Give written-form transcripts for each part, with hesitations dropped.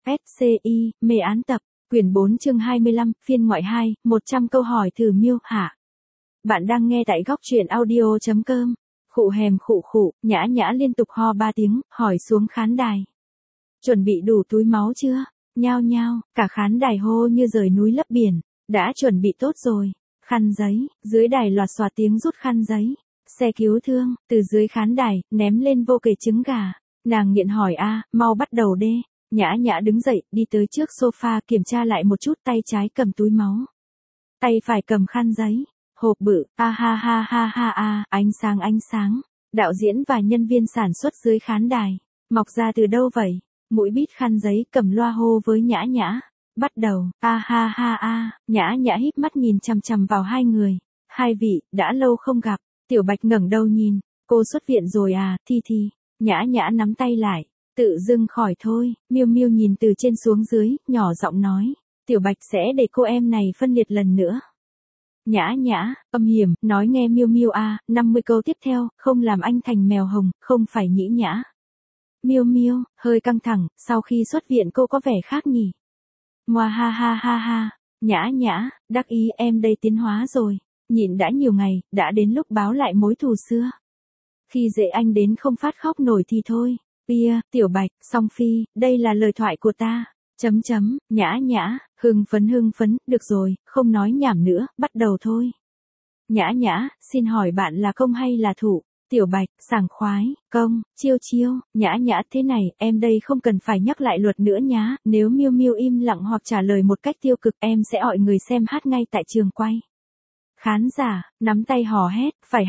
SCI, mê án tập, quyển 4 chương 25, phiên ngoại 2, 100 câu hỏi thử miêu hả. Bạn đang nghe tại góc truyện audio.com. Khụ hèm khụ khụ, Nhã Nhã liên tục ho 3 tiếng, hỏi xuống khán đài. Chuẩn bị đủ túi máu chưa? Nhao nhao, cả khán đài hô như rời núi lấp biển. Đã chuẩn bị tốt rồi. Khăn giấy, dưới đài loạt xoạt tiếng rút khăn giấy. Xe cứu thương, từ dưới khán đài, ném lên vô kể trứng gà. Nàng nghiện hỏi mau bắt đầu đê. Nhã Nhã đứng dậy, đi tới trước sofa kiểm tra lại một chút, tay trái cầm túi máu. Tay phải cầm khăn giấy. Hộp bự, ánh sáng. Đạo diễn và nhân viên sản xuất dưới khán đài. Mọc ra từ đâu vậy? Mũi bít khăn giấy cầm loa hô với Nhã Nhã. Bắt đầu, Nhã Nhã híp mắt nhìn chằm chằm vào hai người. Hai vị, đã lâu không gặp. Tiểu Bạch ngẩng đầu nhìn. Cô xuất viện rồi à, Thi. Nhã Nhã nắm tay lại. Tự dưng khỏi thôi. Miêu Miêu nhìn từ trên xuống dưới, nhỏ giọng nói. Tiểu Bạch sẽ để cô em này phân liệt lần nữa. Nhã Nhã, âm hiểm, nói nghe Miêu Miêu 50 câu tiếp theo, không làm anh thành mèo hồng, không phải Nhĩ Nhã. Miêu Miêu, hơi căng thẳng, sau khi xuất viện cô có vẻ khác nhỉ. Ngoa ha. Nhã Nhã, đắc ý em đây tiến hóa rồi. Nhịn đã nhiều ngày, đã đến lúc báo lại mối thù xưa. Khi dễ anh đến không phát khóc nổi thì thôi. Pia, Tiểu Bạch, Song Phi, đây là lời thoại của ta. Nhã Nhã, hưng phấn, được rồi, không nói nhảm nữa, bắt đầu thôi. Nhã Nhã, xin hỏi bạn là công hay là thủ? Tiểu Bạch, sảng khoái, công, chiêu. Nhã Nhã, thế này, em đây không cần phải nhắc lại luật nữa nhá, nếu Miêu Miêu im lặng hoặc trả lời một cách tiêu cực, em sẽ gọi người xem hát ngay tại trường quay. Khán giả, nắm tay hò hét, phải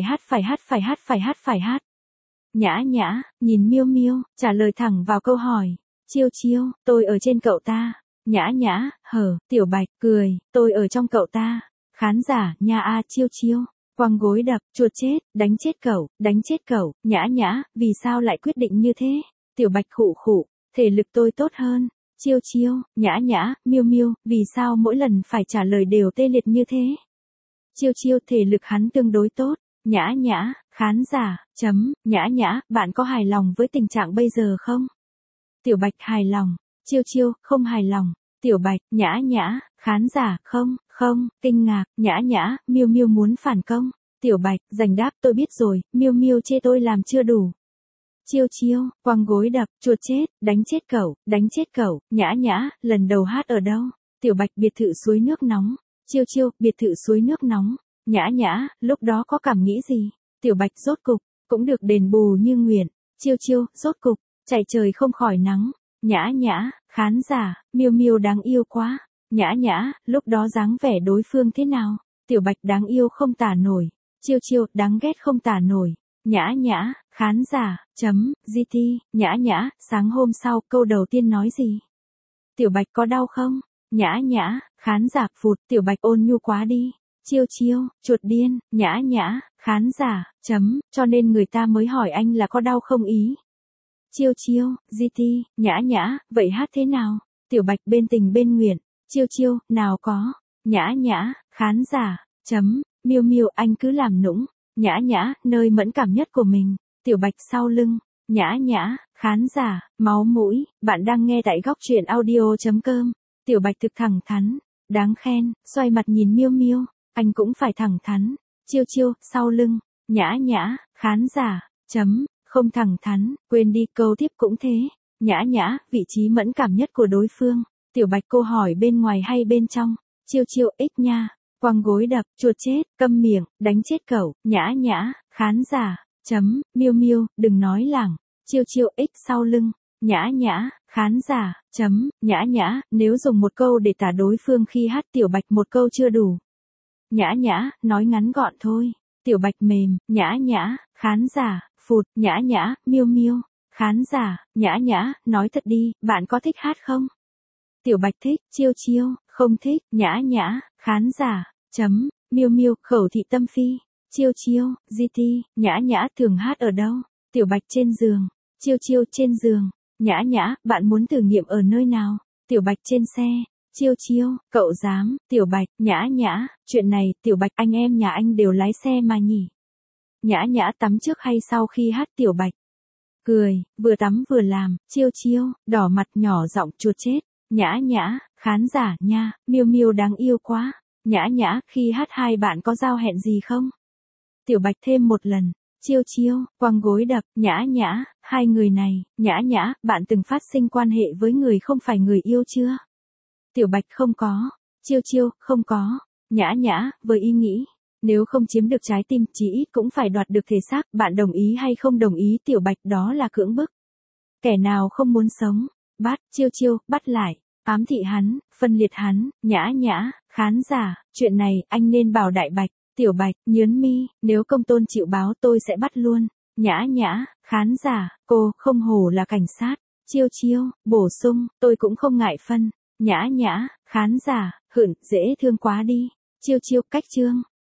hát. Nhã Nhã, nhìn Miêu Miêu, trả lời thẳng vào câu hỏi. Chiêu, tôi ở trên cậu ta. Nhã Nhã, Tiểu Bạch, cười, tôi ở trong cậu ta. Khán giả, nha chiêu. Quăng gối đập, chuột chết, đánh chết cậu. Nhã Nhã, vì sao lại quyết định như thế? Tiểu Bạch khụ, thể lực tôi tốt hơn. Chiêu, Nhã Nhã, Miêu, vì sao mỗi lần phải trả lời đều tê liệt như thế? Chiêu, thể lực hắn tương đối tốt. Nhã Nhã, khán giả, Nhã Nhã, bạn có hài lòng với tình trạng bây giờ không? Tiểu Bạch hài lòng. Chiêu, không hài lòng. Tiểu Bạch, Nhã Nhã, khán giả, không, kinh ngạc, Nhã Nhã, Miêu muốn phản công. Tiểu Bạch, giành đáp, tôi biết rồi, Miêu chê tôi làm chưa đủ. Chiêu, quăng gối đập, chuột chết, đánh chết cậu. Nhã Nhã, lần đầu hát ở đâu? Tiểu Bạch, biệt thự suối nước nóng. Chiêu, biệt thự suối nước nóng. Nhã Nhã, lúc đó có cảm nghĩ gì? Tiểu Bạch, rốt cục, cũng được đền bù như nguyện. Chiêu, rốt cục, chạy trời không khỏi nắng. Nhã Nhã, khán giả, Miêu đáng yêu quá. Nhã Nhã, lúc đó dáng vẻ đối phương thế nào? Tiểu Bạch, đáng yêu không tả nổi. Chiêu, đáng ghét không tả nổi. Nhã Nhã, khán giả, GT, Nhã Nhã, sáng hôm sau, câu đầu tiên nói gì? Tiểu Bạch, có đau không? Nhã Nhã, khán giả, phụt, Tiểu Bạch ôn nhu quá đi. Chiêu, chuột điên. Nhã Nhã, khán giả, cho nên người ta mới hỏi anh là có đau không ý. Chiêu, GT, Nhã Nhã, vậy hát thế nào? Tiểu Bạch, bên tình bên nguyện. Chiêu, nào có. Nhã Nhã, khán giả, Miêu, anh cứ làm nũng. Nhã Nhã, nơi mẫn cảm nhất của mình. Tiểu Bạch, sau lưng. Nhã Nhã, khán giả, máu mũi. Bạn đang nghe tại góc truyện audio.com. Tiểu Bạch thực thẳng thắn, đáng khen, xoay mặt nhìn Miêu, anh cũng phải thẳng thắn. Chiêu, sau lưng. Nhã Nhã, khán giả, không thẳng thắn, quên đi, câu tiếp cũng thế. Nhã Nhã, vị trí mẫn cảm nhất của đối phương. Tiểu Bạch, cô hỏi bên ngoài hay bên trong? Chiêu, ích nha. Quăng gối đập, chuột chết, câm miệng, đánh chết cậu. Nhã Nhã, khán giả, Miêu, đừng nói lảng. Chiêu, ích sau lưng. Nhã Nhã, khán giả, Nhã Nhã, nếu dùng một câu để tả đối phương khi hát, Tiểu Bạch, một câu chưa đủ. Nhã Nhã, nói ngắn gọn thôi. Tiểu Bạch, mềm. Nhã Nhã, khán giả, phụt. Nhã Nhã, Miêu, khán giả, Nhã Nhã, nói thật đi, bạn có thích hát không? Tiểu Bạch, thích. Chiêu, không thích. Nhã Nhã, khán giả, Miêu, khẩu thị tâm phi. Chiêu, GT, Nhã Nhã, thường hát ở đâu? Tiểu Bạch, trên giường. Chiêu, trên giường. Nhã Nhã, bạn muốn thử nghiệm ở nơi nào? Tiểu Bạch, trên xe. Chiêu, cậu dám? Tiểu Bạch, Nhã Nhã, chuyện này, Tiểu Bạch, anh em nhà anh đều lái xe mà nhỉ? Nhã Nhã, tắm trước hay sau khi hát? Tiểu Bạch, cười, vừa tắm vừa làm, chiêu chiêu, đỏ mặt nhỏ giọng chuột chết. Nhã nhã, khán giả nha, Miêu Miêu đáng yêu quá. Nhã nhã, khi hát hai bạn có giao hẹn gì không? Tiểu Bạch thêm một lần. Chiêu chiêu, quăng gối đập, nhã nhã, hai người này, nhã nhã, bạn từng phát sinh quan hệ với người không phải người yêu chưa? Tiểu Bạch không có. Chiêu chiêu, không có. Nhã nhã, với ý nghĩ, nếu không chiếm được trái tim, chí ít cũng phải đoạt được thể xác, bạn đồng ý hay không đồng ý? Tiểu Bạch, đó là cưỡng bức. Kẻ nào không muốn sống, bắt, chiêu chiêu, bắt lại, ám thị hắn, phân liệt hắn, nhã nhã, khán giả, chuyện này, anh nên bảo Đại Bạch. Tiểu Bạch, nhớn mi, nếu công tôn chịu báo tôi sẽ bắt luôn. Nhã nhã, khán giả, cô, không hổ là cảnh sát. Chiêu chiêu, bổ sung, tôi cũng không ngại phân. Nhã nhã, khán giả, hửng, dễ thương quá đi. Chiêu chiêu, cách chương.